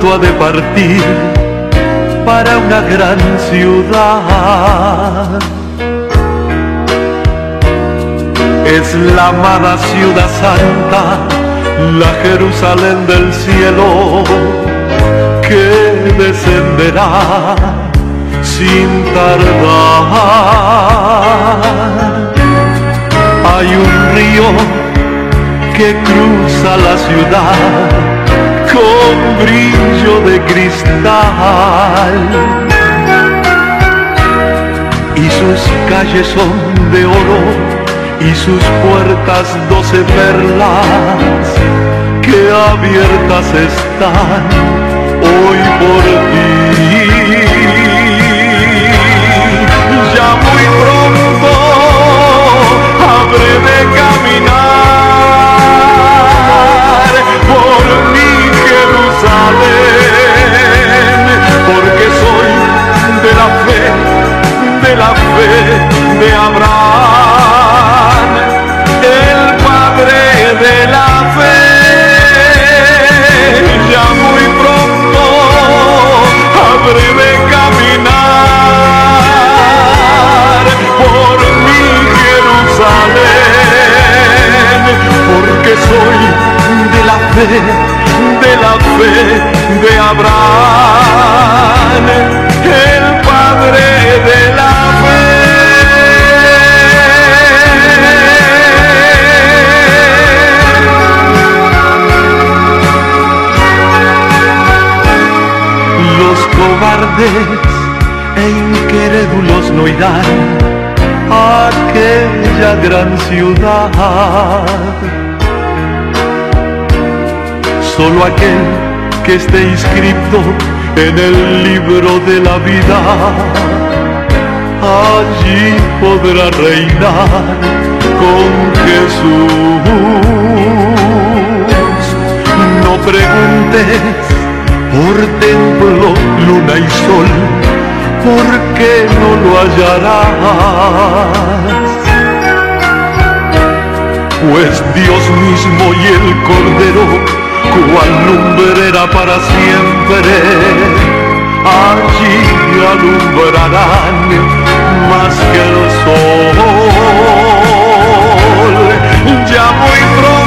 pronto ha de partir para una gran ciudad. Es la amada ciudad santa, la Jerusalén del cielo, que descenderá sin tardar. Hay un río que cruza la ciudad con brillo de cristal, y sus calles son de oro y sus puertas 12 perlas que abiertas están hoy por ti. Ya muy pronto habré de caminar por mi Jerusalén, porque soy de la fe de Abraham, el padre de la fe. Ya muy pronto habré de caminar por mi Jerusalén, porque soy de la fe de Abraham, el padre de la fe. Los cobardes e incrédulos no irán a aquella gran ciudad. Solo aquel que esté inscrito en el libro de la vida, allí podrá reinar con Jesús. No preguntes por templo, luna y sol, porque no lo hallarás, pues Dios mismo y el Cordero, cual lumbrera para siempre, allí alumbrarán más que el sol. Ya muy pronto